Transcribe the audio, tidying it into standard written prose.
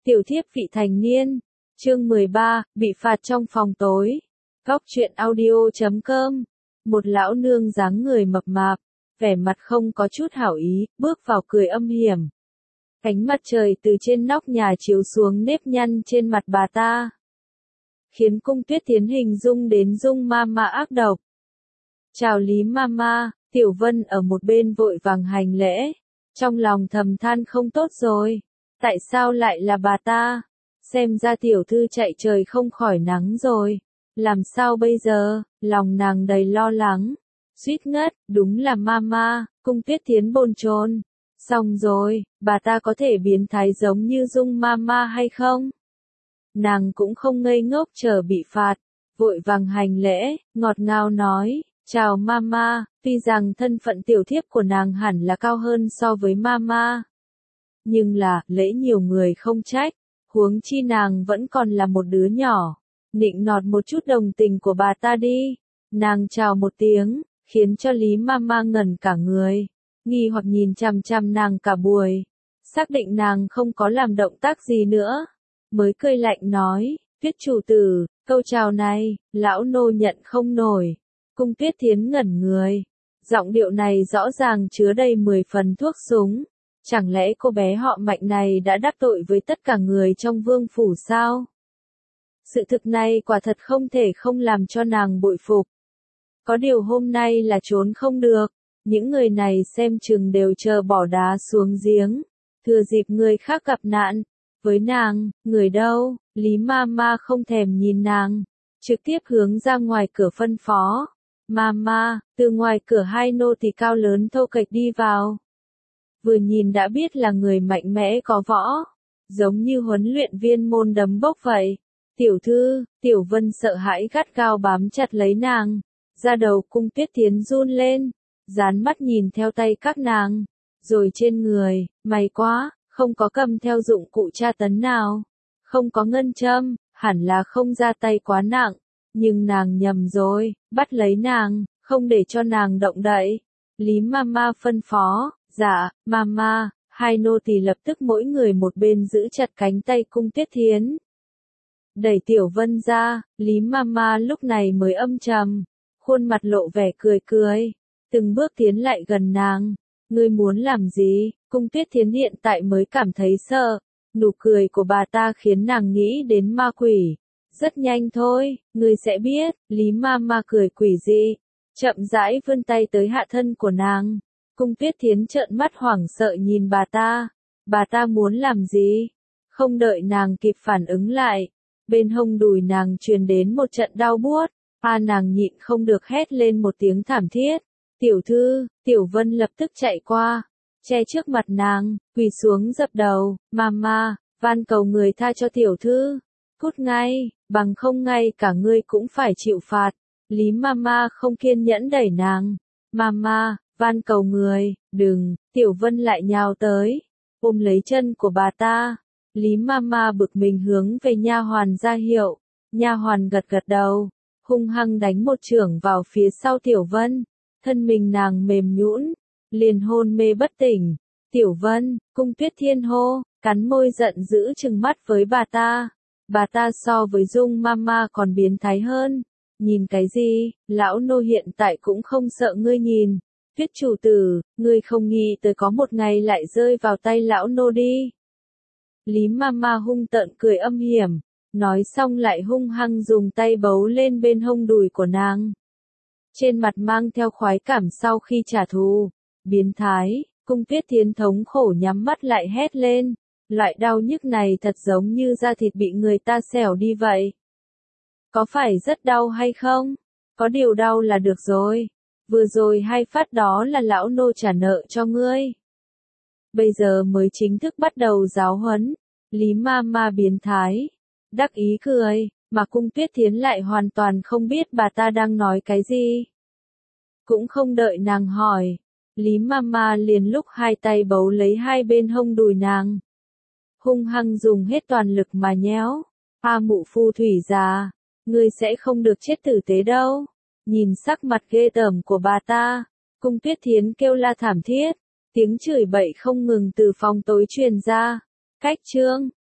Tiểu thiếp vị thành niên. Chương 13, bị phạt trong phòng tối. Góc truyện audio.com. Một lão nương dáng người mập mạp, vẻ mặt không có chút hảo ý, bước vào cười âm hiểm. Ánh mặt trời từ trên nóc nhà chiếu xuống nếp nhăn trên mặt bà ta, khiến Cung Tuyết Thiến hình dung đến Dung Mama ác độc. Chào Lý Mama. Tiểu Vân ở một bên vội vàng hành lễ, trong lòng thầm than không tốt rồi. Tại sao lại là bà ta? Xem ra tiểu thư chạy trời không khỏi nắng rồi. Làm sao bây giờ? Lòng nàng đầy lo lắng. Suýt ngất, đúng là Mama. Cung Tuyết Thiến bồn chồn. Xong rồi, bà ta có thể biến thái giống như Dung Mama hay không? Nàng cũng không ngây ngốc chờ bị phạt, vội vàng hành lễ, ngọt ngào nói, chào Mama. Tuy rằng thân phận tiểu thiếp của nàng hẳn là cao hơn so với Mama, nhưng là, lễ nhiều người không trách, huống chi nàng vẫn còn là một đứa nhỏ. Nịnh nọt một chút đồng tình của bà ta đi. Nàng chào một tiếng, khiến cho Lý Mama ngẩn cả người, nghi hoặc nhìn chằm chằm nàng cả buổi. Xác định nàng không có làm động tác gì nữa, mới cười lạnh nói, Tuyết chủ tử, câu chào này, lão nô nhận không nổi. Cung Tuyết Thiến ngẩn người, giọng điệu này rõ ràng chứa đầy 10 phần thuốc súng. Chẳng lẽ cô bé họ Mạnh này đã đắc tội với tất cả người trong vương phủ sao? Sự thực này quả thật không thể không làm cho nàng bội phục. Có điều hôm nay là trốn không được, những người này xem chừng đều chờ bỏ đá xuống giếng, thừa dịp người khác gặp nạn. Với nàng, người đâu? Lý Mama không thèm nhìn nàng, trực tiếp hướng ra ngoài cửa phân phó. Mama. Từ ngoài cửa hai nô tỳ cao lớn thô kệch đi vào. Vừa nhìn đã biết là người mạnh mẽ có võ, giống như huấn luyện viên môn đấm bốc vậy. Tiểu thư. Tiểu Vân sợ hãi gắt gao bám chặt lấy nàng, da đầu Cung Tuyết Thiến run lên, dán mắt nhìn theo tay các nàng, rồi trên người, may quá, không có cầm theo dụng cụ tra tấn nào, không có ngân châm, hẳn là không ra tay quá nặng, nhưng nàng nhầm rồi, bắt lấy nàng, không để cho nàng động đậy. Lý Mama phân phó. Dạ, Mama. Hai nô tỳ lập tức mỗi người một bên giữ chặt cánh tay Cung Tuyết Thiến, đẩy Tiểu Vân ra. Lý Mama lúc này mới âm trầm, khuôn mặt lộ vẻ cười cười, từng bước tiến lại gần nàng. Ngươi muốn làm gì? Cung Tuyết Thiến hiện tại mới cảm thấy sợ, nụ cười của bà ta khiến nàng nghĩ đến ma quỷ. Rất nhanh thôi, ngươi sẽ biết. Lý Mama cười quỷ dị, chậm rãi vươn tay tới hạ thân của nàng. Cung Tuyết Thiến trợn mắt hoảng sợ nhìn bà ta. Bà ta muốn làm gì? Không đợi nàng kịp phản ứng lại, bên hông đùi nàng truyền đến một trận đau buốt. Nàng nhịn không được hét lên một tiếng thảm thiết. Tiểu thư. Tiểu Vân lập tức chạy qua, che trước mặt nàng, quỳ xuống dập đầu. Mama, van cầu người tha cho tiểu thư. Cút ngay, bằng không ngay cả ngươi cũng phải chịu phạt. Lý Mama không kiên nhẫn đẩy nàng. Mama, van cầu người, đừng. Tiểu Vân lại nhào tới, ôm lấy chân của bà ta. Lý Mama bực mình hướng về nha hoàn ra hiệu. Nha hoàn gật gật đầu, hung hăng đánh một chưởng vào phía sau Tiểu Vân. Thân mình nàng mềm nhũn, liền hôn mê bất tỉnh. Tiểu Vân. Cung Tuyết Thiên hô, cắn môi giận dữ trừng mắt với bà ta. Bà ta so với Dung Mama còn biến thái hơn. Nhìn cái gì? Lão nô hiện tại cũng không sợ ngươi nhìn. Tuyết chủ tử, ngươi không nghĩ tới có một ngày lại rơi vào tay lão nô đi. Lý Mama hung tợn cười âm hiểm, nói xong lại hung hăng dùng tay bấu lên bên hông đùi của nàng. Trên mặt mang theo khoái cảm sau khi trả thù. Biến thái. Cung Tuyết Thiến thống khổ nhắm mắt lại hét lên. Loại đau nhức này thật giống như da thịt bị người ta xẻo đi vậy. Có phải rất đau hay không? Có điều đau là được rồi. Vừa rồi hai phát đó là lão nô trả nợ cho ngươi. Bây giờ mới chính thức bắt đầu giáo huấn. Lý Mama biến thái, đắc ý cười, mà Cung Tuyết Thiến lại hoàn toàn không biết bà ta đang nói cái gì. Cũng không đợi nàng hỏi, Lý Mama liền lúc hai tay bấu lấy hai bên hông đùi nàng, hung hăng dùng hết toàn lực mà nhéo. Mụ phu thủy già, ngươi sẽ không được chết tử tế đâu. Nhìn sắc mặt ghê tởm của bà ta, Cung Tuyết Thiến kêu la thảm thiết, tiếng chửi bậy không ngừng từ phòng tối truyền ra. Cách chương